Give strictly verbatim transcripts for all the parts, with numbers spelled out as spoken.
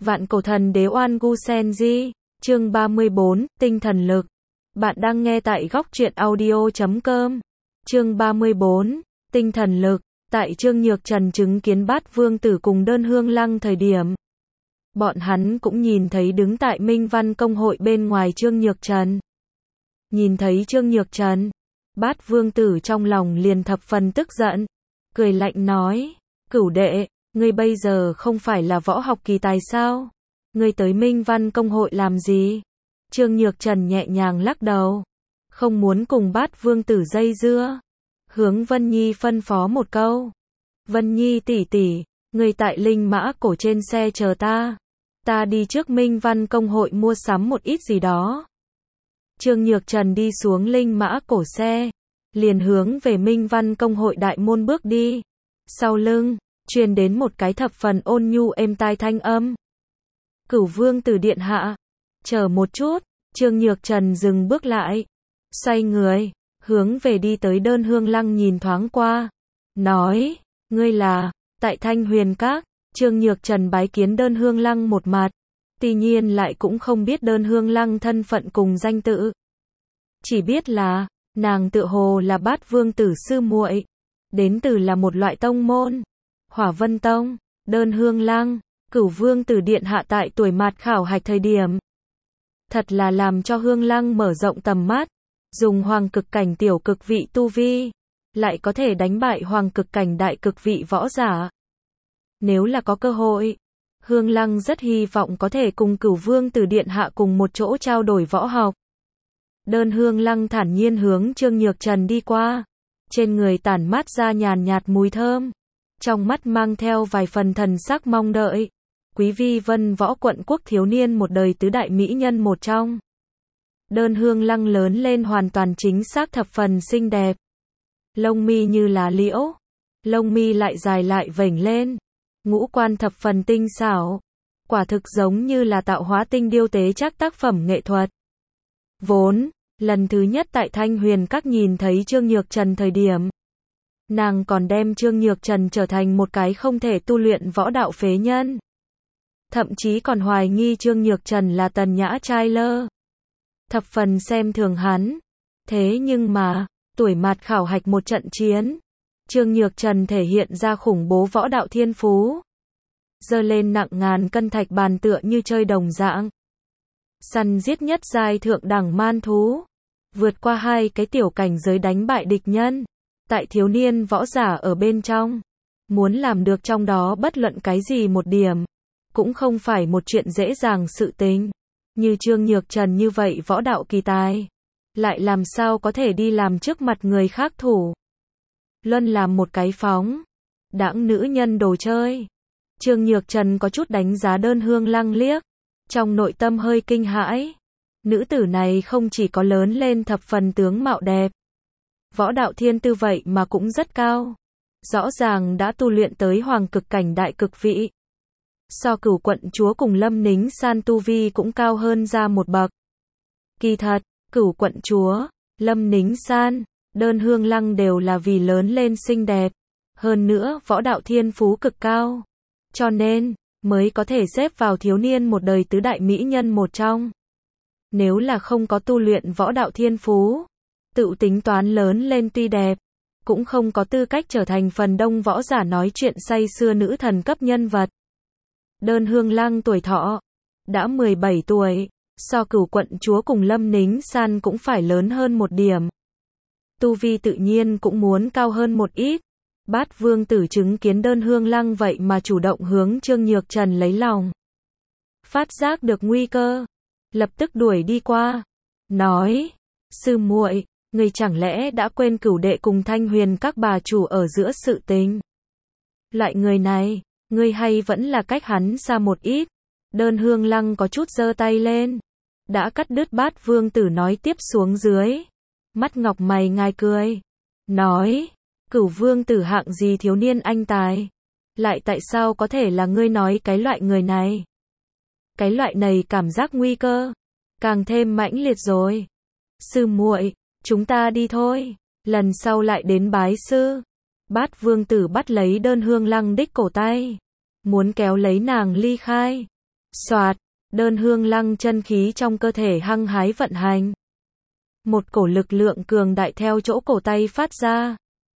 Vạn cổ thần đế Oan Gu Senji, chương ba mươi bốn, tinh thần lực. Bạn đang nghe tại góc truyện audio chấm com. Chương ba mươi bốn, tinh thần lực. Tại Trương Nhược Trần chứng kiến Bát Vương Tử cùng Đơn Hương Lăng thời điểm, bọn hắn cũng nhìn thấy đứng tại Minh Văn Công hội bên ngoài Trương Nhược Trần. Nhìn thấy Trương Nhược Trần, Bát Vương Tử trong lòng liền thập phần tức giận, cười lạnh nói, cửu đệ, ngươi bây giờ không phải là võ học kỳ tài sao? Ngươi tới Minh Văn Công hội làm gì? Trương Nhược Trần nhẹ nhàng lắc đầu, không muốn cùng Bát Vương Tử dây dưa, hướng Vân Nhi phân phó một câu. Vân Nhi tỷ tỷ, ngươi tại linh mã cổ trên xe chờ ta. Ta đi trước Minh Văn Công hội mua sắm một ít gì đó. Trương Nhược Trần đi xuống linh mã cổ xe, liền hướng về Minh Văn Công hội đại môn bước đi. Sau lưng, truyền đến một cái thập phần ôn nhu êm tai thanh âm. Cửu Vương Tử điện hạ, chờ một chút. Trương Nhược Trần dừng bước lại, xoay người, hướng về đi tới Đơn Hương Lăng nhìn thoáng qua, nói, ngươi là, tại Thanh Huyền Các. Trương Nhược Trần bái kiến Đơn Hương Lăng một mặt, tuy nhiên lại cũng không biết Đơn Hương Lăng thân phận cùng danh tự. Chỉ biết là, nàng tự hồ là Bát Vương Tử sư muội, đến từ là một loại tông môn, Hỏa Vân Tông. Đơn Hương Lăng, Cửu Vương Tử điện hạ tại tuổi mạt khảo hạch thời điểm, thật là làm cho Hương Lăng mở rộng tầm mắt, dùng hoàng cực cảnh tiểu cực vị tu vi, lại có thể đánh bại hoàng cực cảnh đại cực vị võ giả. Nếu là có cơ hội, Hương Lăng rất hy vọng có thể cùng Cửu Vương Tử điện hạ cùng một chỗ trao đổi võ học. Đơn Hương Lăng thản nhiên hướng Trương Nhược Trần đi qua, trên người tản mát ra nhàn nhạt mùi thơm, trong mắt mang theo vài phần thần sắc mong đợi. Quý Vi Vân Võ Quận Quốc thiếu niên một đời tứ đại mỹ nhân một trong. Đơn Hương Lăng lớn lên hoàn toàn chính xác thập phần xinh đẹp. Lông mi như lá liễu, lông mi lại dài lại vểnh lên, ngũ quan thập phần tinh xảo, quả thực giống như là tạo hóa tinh điêu tế chắc tác phẩm nghệ thuật. Vốn, lần thứ nhất tại Thanh Huyền Các nhìn thấy Trương Nhược Trần thời điểm, nàng còn đem Trương Nhược Trần trở thành một cái không thể tu luyện võ đạo phế nhân. Thậm chí còn hoài nghi Trương Nhược Trần là tần nhã trai lơ. Thập phần xem thường hắn. Thế nhưng mà, tuổi mạt khảo hạch một trận chiến, Trương Nhược Trần thể hiện ra khủng bố võ đạo thiên phú. Giơ lên nặng ngàn cân thạch bàn tựa như chơi đồng dạng. Săn giết nhất giai thượng đẳng man thú. Vượt qua hai cái tiểu cảnh giới đánh bại địch nhân. Tại thiếu niên võ giả ở bên trong. Muốn làm được trong đó bất luận cái gì một điểm, cũng không phải một chuyện dễ dàng sự tình. Như Trương Nhược Trần như vậy võ đạo kỳ tài, lại làm sao có thể đi làm trước mặt người khác thủ. Luân làm một cái phóng đãng nữ nhân đồ chơi. Trương Nhược Trần có chút đánh giá Đơn Hương Lăng liếc, trong nội tâm hơi kinh hãi. Nữ tử này không chỉ có lớn lên thập phần tướng mạo đẹp, võ đạo thiên tư vậy mà cũng rất cao. Rõ ràng đã tu luyện tới hoàng cực cảnh đại cực vị. So Cửu quận chúa cùng Lâm Nính San tu vi cũng cao hơn ra một bậc. Kỳ thật, Cửu quận chúa, Lâm Nính San, Đơn Hương Lăng đều là vì lớn lên xinh đẹp, hơn nữa võ đạo thiên phú cực cao, cho nên mới có thể xếp vào thiếu niên một đời tứ đại mỹ nhân một trong. Nếu là không có tu luyện võ đạo thiên phú, tự tính toán lớn lên tuy đẹp, cũng không có tư cách trở thành phần đông võ giả nói chuyện say sưa nữ thần cấp nhân vật. Đơn Hương Lăng tuổi thọ đã mười bảy tuổi, so Cửu quận chúa cùng Lâm Nính San cũng phải lớn hơn một điểm. Tu vi tự nhiên cũng muốn cao hơn một ít. Bát Vương Tử chứng kiến Đơn Hương Lăng vậy mà chủ động hướng Trương Nhược Trần lấy lòng. Phát giác được nguy cơ, lập tức đuổi đi qua, nói, sư muội, ngươi chẳng lẽ đã quên cửu đệ cùng Thanh Huyền Các bà chủ ở giữa sự tình? Loại người này, ngươi hay vẫn là cách hắn xa một ít. Đơn Hương Lăng có chút giơ tay lên, đã cắt đứt Bát Vương Tử nói tiếp xuống dưới. Mắt ngọc mày ngài cười, nói, Cửu Vương Tử hạng gì thiếu niên anh tài, lại tại sao có thể là ngươi nói cái loại người này? Cái loại này cảm giác nguy cơ càng thêm mãnh liệt rồi. Sư muội, chúng ta đi thôi, lần sau lại đến bái sư. Bát Vương Tử bắt lấy Đơn Hương Lăng đích cổ tay, muốn kéo lấy nàng ly khai. Soạt, đơn hương lăng chân khí trong cơ thể hăng hái vận hành. Một cổ lực lượng cường đại theo chỗ cổ tay phát ra.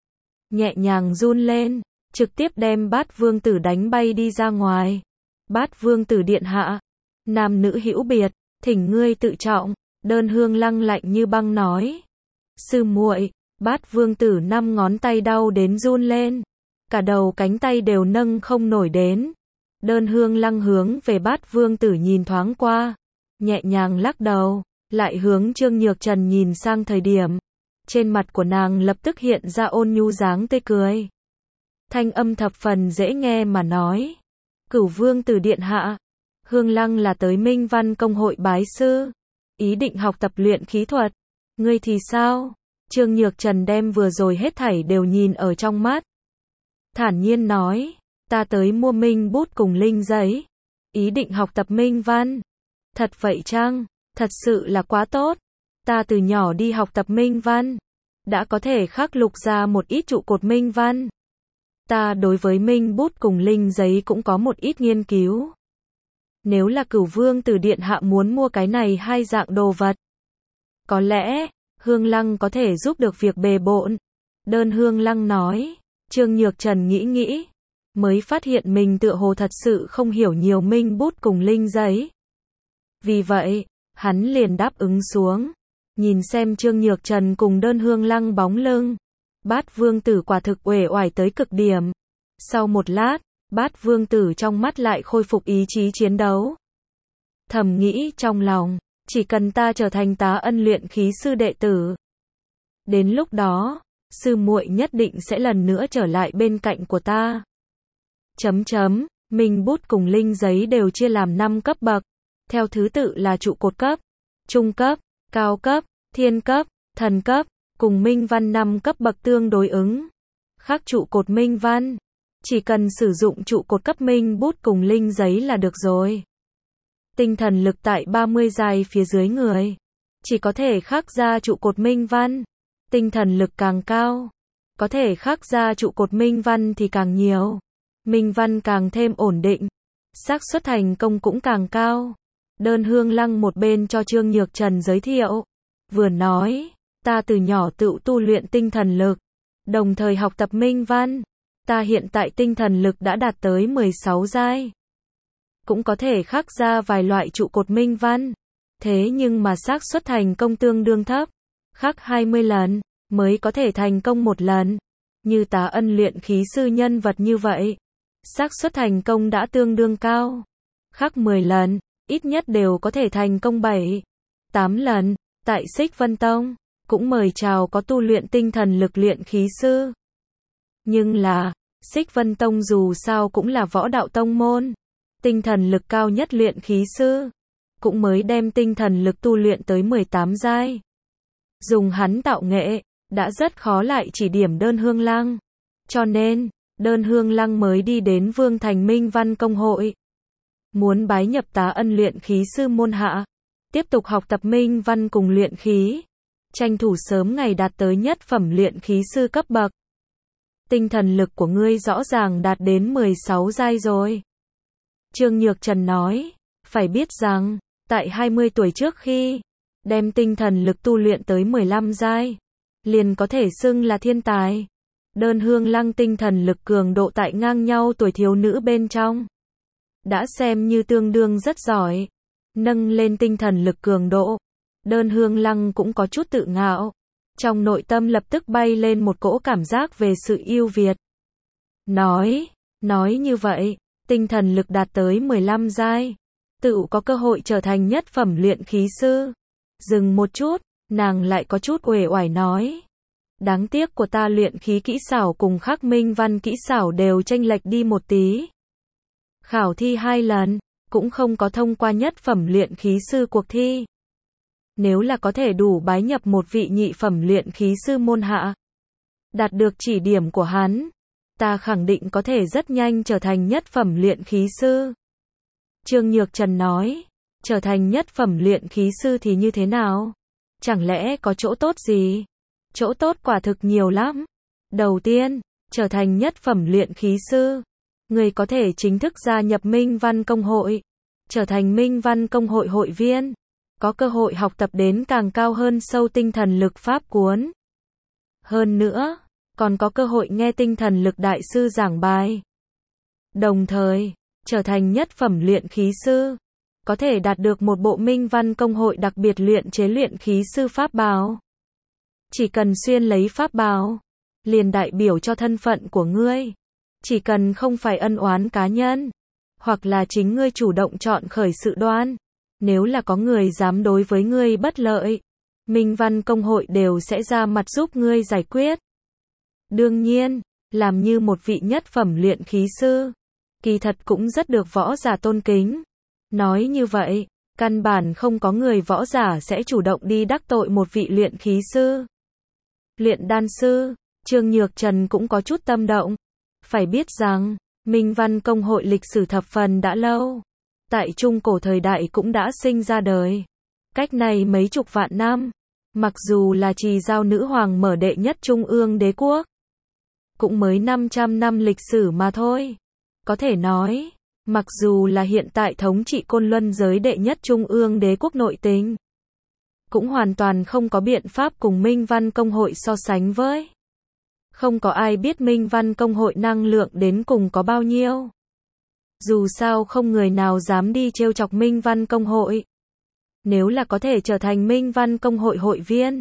Nhẹ nhàng run lên, trực tiếp đem Bát Vương Tử đánh bay đi ra ngoài. Bát Vương Tử điện hạ, nam nữ hữu biệt, thỉnh ngươi tự trọng, đơn hương lăng lạnh như băng nói. Sư muội, Bát Vương Tử năm ngón tay đau đến run lên. Cả đầu cánh tay đều nâng không nổi đến. Đơn hương lăng hướng về Bát Vương Tử nhìn thoáng qua. Nhẹ nhàng lắc đầu, lại hướng Trương Nhược Trần nhìn sang thời điểm. Trên mặt của nàng lập tức hiện ra ôn nhu dáng tươi cười. Thanh âm thập phần dễ nghe mà nói. Cửu Vương Tử điện hạ, Hương Lăng là tới Minh Văn Công hội bái sư. Ý định học tập luyện khí thuật. Ngươi thì sao? Trương Nhược Trần đem vừa rồi hết thảy đều nhìn ở trong mắt. Thản nhiên nói, ta tới mua minh bút cùng linh giấy. Ý định học tập minh văn. Thật vậy chăng? Thật sự là quá tốt. Ta từ nhỏ đi học tập minh văn. Đã có thể khắc lục ra một ít trụ cột minh văn. Ta đối với minh bút cùng linh giấy cũng có một ít nghiên cứu. Nếu là Cửu Vương Tử điện hạ muốn mua cái này hai dạng đồ vật. Có lẽ, Hương Lăng có thể giúp được việc bề bộn. Đơn Hương Lăng nói. Trương Nhược Trần nghĩ nghĩ. Mới phát hiện mình tựa hồ thật sự không hiểu nhiều minh bút cùng linh giấy. Vì vậy, hắn liền đáp ứng xuống. Nhìn xem Trương Nhược Trần cùng Đơn Hương Lăng bóng lưng. Bát Vương Tử quả thực uể oải tới cực điểm. Sau một lát, Bát Vương Tử trong mắt lại khôi phục ý chí chiến đấu. Thầm nghĩ trong lòng, chỉ cần ta trở thành Tá Ân luyện khí sư đệ tử. Đến lúc đó, sư muội nhất định sẽ lần nữa trở lại bên cạnh của ta. Chấm chấm, minh bút cùng linh giấy đều chia làm năm cấp bậc. Theo thứ tự là trụ cột cấp, trung cấp, cao cấp, thiên cấp, thần cấp, cùng minh văn năm cấp bậc tương đối ứng. Khắc trụ cột minh văn. Chỉ cần sử dụng trụ cột cấp minh bút cùng linh giấy là được rồi. Tinh thần lực tại ba mươi giai phía dưới người. Chỉ có thể khắc ra trụ cột minh văn. Tinh thần lực càng cao. Có thể khắc ra trụ cột minh văn thì càng nhiều. Minh văn càng thêm ổn định. Xác suất thành công cũng càng cao. Đơn Hương Lăng một bên cho Trương Nhược Trần giới thiệu. Vừa nói, ta từ nhỏ tự tu luyện tinh thần lực. Đồng thời học tập minh văn. Ta hiện tại tinh thần lực đã đạt tới mười sáu giai. Cũng có thể khắc ra vài loại trụ cột minh văn. Thế nhưng mà xác suất thành công tương đương thấp. Khắc hai mươi lần, mới có thể thành công một lần. Như Tá Ân luyện khí sư nhân vật như vậy. Xác suất thành công đã tương đương cao. Khắc mười lần, ít nhất đều có thể thành công bảy, tám lần. Tại Xích Vân Tông, cũng mời chào có tu luyện tinh thần lực luyện khí sư. Nhưng là, Xích Vân Tông dù sao cũng là võ đạo tông môn. Tinh thần lực cao nhất luyện khí sư. Cũng mới đem tinh thần lực tu luyện tới mười tám giai. Dùng hắn tạo nghệ, đã rất khó lại chỉ điểm Đơn Hương Lăng. Cho nên, Đơn Hương Lăng mới đi đến Vương Thành Minh Văn Công hội. Muốn bái nhập Tá Ân luyện khí sư môn hạ. Tiếp tục học tập minh văn cùng luyện khí. Tranh thủ sớm ngày đạt tới nhất phẩm luyện khí sư cấp bậc. Tinh thần lực của ngươi rõ ràng đạt đến mười sáu giai rồi. Trương Nhược Trần nói, phải biết rằng, tại hai mươi tuổi trước khi đem tinh thần lực tu luyện tới mười lăm giai, liền có thể xưng là thiên tài. Đơn Hương Lăng tinh thần lực cường độ tại ngang nhau tuổi thiếu nữ bên trong. Đã xem như tương đương rất giỏi. Nâng lên tinh thần lực cường độ. Đơn Hương Lăng cũng có chút tự ngạo. Trong nội tâm lập tức bay lên một cỗ cảm giác về sự ưu việt. Nói, nói như vậy, tinh thần lực đạt tới mười lăm giai. Tự có cơ hội trở thành nhất phẩm luyện khí sư. Dừng một chút, nàng lại có chút uể oải nói. Đáng tiếc của ta luyện khí kỹ xảo cùng khắc minh văn kỹ xảo đều chênh lệch đi một tí. Khảo thi hai lần, cũng không có thông qua nhất phẩm luyện khí sư cuộc thi. Nếu là có thể đủ bái nhập một vị nhị phẩm luyện khí sư môn hạ, đạt được chỉ điểm của hắn, ta khẳng định có thể rất nhanh trở thành nhất phẩm luyện khí sư. Trương Nhược Trần nói, trở thành nhất phẩm luyện khí sư thì như thế nào? Chẳng lẽ có chỗ tốt gì? Chỗ tốt quả thực nhiều lắm. Đầu tiên, trở thành nhất phẩm luyện khí sư, người có thể chính thức gia nhập Minh Văn Công hội. trở thành Minh Văn Công hội hội viên, có cơ hội học tập đến càng cao hơn sâu tinh thần lực pháp cuốn. Hơn nữa, còn có cơ hội nghe tinh thần lực đại sư giảng bài. Đồng thời, trở thành nhất phẩm luyện khí sư, có thể đạt được một bộ Minh Văn Công hội đặc biệt luyện chế luyện khí sư pháp bào. Chỉ cần xuyên lấy pháp bào, liền đại biểu cho thân phận của ngươi. Chỉ cần không phải ân oán cá nhân, hoặc là chính ngươi chủ động chọn khởi sự đoan, nếu là có người dám đối với ngươi bất lợi, Minh Văn Công hội đều sẽ ra mặt giúp ngươi giải quyết. Đương nhiên, làm như một vị nhất phẩm luyện khí sư, kỳ thật cũng rất được võ giả tôn kính. Nói như vậy, căn bản không có người võ giả sẽ chủ động đi đắc tội một vị luyện khí sư. Luyện đan sư, Trương Nhược Trần cũng có chút tâm động. Phải biết rằng, Minh Văn Công hội lịch sử thập phần đã lâu. Tại Trung Cổ thời đại cũng đã sinh ra đời. Cách này mấy chục vạn năm, mặc dù là Trì Giao nữ hoàng mở đệ nhất trung ương đế quốc, cũng mới năm trăm năm lịch sử mà thôi. Có thể nói, mặc dù là hiện tại thống trị Côn Luân giới đệ nhất trung ương đế quốc nội tình, cũng hoàn toàn không có biện pháp cùng Minh Văn Công hội so sánh với. Không có ai biết Minh Văn Công hội năng lượng đến cùng có bao nhiêu. Dù sao không người nào dám đi trêu chọc Minh Văn Công hội. Nếu là có thể trở thành Minh Văn Công hội hội viên,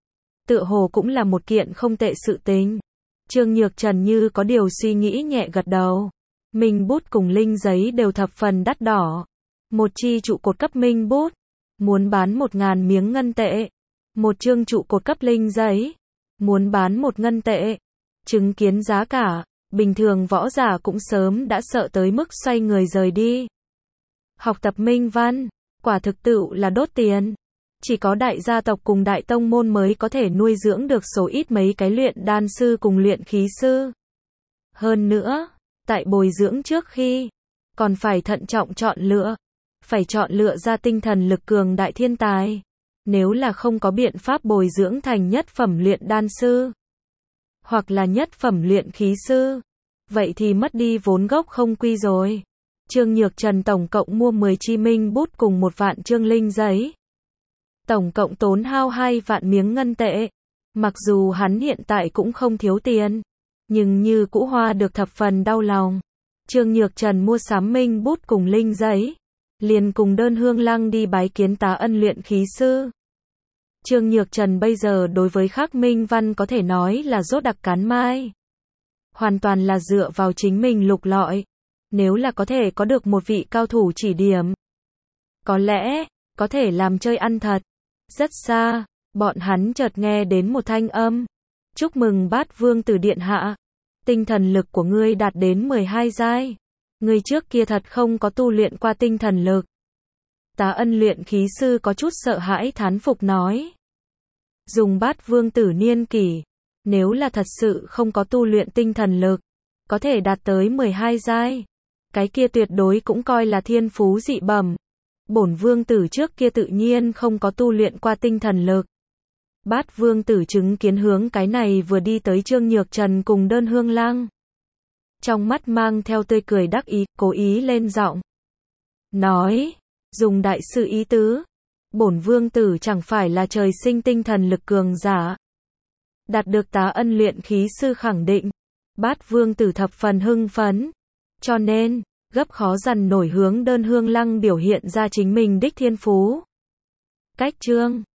tựa hồ cũng là một kiện không tệ sự tình. Trương Nhược Trần như có điều suy nghĩ nhẹ gật đầu. Minh bút cùng linh giấy đều thập phần đắt đỏ. Một chi trụ cột cấp minh bút, muốn bán một ngàn miếng ngân tệ. Một chương trụ cột cấp linh giấy, muốn bán một ngân tệ. Chứng kiến giá cả, bình thường võ giả cũng sớm đã sợ tới mức xoay người rời đi. Học tập Minh Văn, quả thực tựu là đốt tiền. Chỉ có đại gia tộc cùng đại tông môn mới có thể nuôi dưỡng được số ít mấy cái luyện đan sư cùng luyện khí sư. Hơn nữa, tại bồi dưỡng trước khi, còn phải thận trọng chọn lựa. Phải chọn lựa ra tinh thần lực cường đại thiên tài. Nếu là không có biện pháp bồi dưỡng thành nhất phẩm luyện đan sư, hoặc là nhất phẩm luyện khí sư, vậy thì mất đi vốn gốc không quy rồi. Trương Nhược Trần tổng cộng mua mười chi minh bút cùng một vạn chương linh giấy. Tổng cộng tốn hao hai vạn miếng ngân tệ. Mặc dù hắn hiện tại cũng không thiếu tiền, nhưng như cũ hoa được thập phần đau lòng. Trương Nhược Trần mua sắm minh bút cùng linh giấy, liền cùng Đơn Hương Lăng đi bái kiến Tá Ân luyện khí sư. Trương Nhược Trần bây giờ đối với Khắc Minh Văn có thể nói là rốt đặc cán mai. Hoàn toàn là dựa vào chính mình lục lọi. Nếu là có thể có được một vị cao thủ chỉ điểm, có lẽ, có thể làm chơi ăn thật. Rất xa, bọn hắn chợt nghe đến một thanh âm. Chúc mừng Bát Vương Tử điện hạ. Tinh thần lực của ngươi đạt đến mười hai giai. Ngươi trước kia thật không có tu luyện qua tinh thần lực. Tá Ân luyện khí sư có chút sợ hãi thán phục nói. Dùng Bát Vương Tử niên kỷ, nếu là thật sự không có tu luyện tinh thần lực, có thể đạt tới mười hai giai, cái kia tuyệt đối cũng coi là thiên phú dị bẩm. Bổn Vương Tử trước kia tự nhiên không có tu luyện qua tinh thần lực. Bát Vương Tử chứng kiến hướng cái này vừa đi tới Trương Nhược Trần cùng Đơn Hương Lăng. Trong mắt mang theo tươi cười đắc ý, cố ý lên giọng. Nói, dùng đại sư ý tứ, bổn Vương Tử chẳng phải là trời sinh tinh thần lực cường giả. Đạt được Tá Ân luyện khí sư khẳng định, Bát Vương Tử thập phần hưng phấn. Cho nên, gấp khó dằn nổi hướng Đơn Hương Lăng biểu hiện ra chính mình đích thiên phú. Cách chương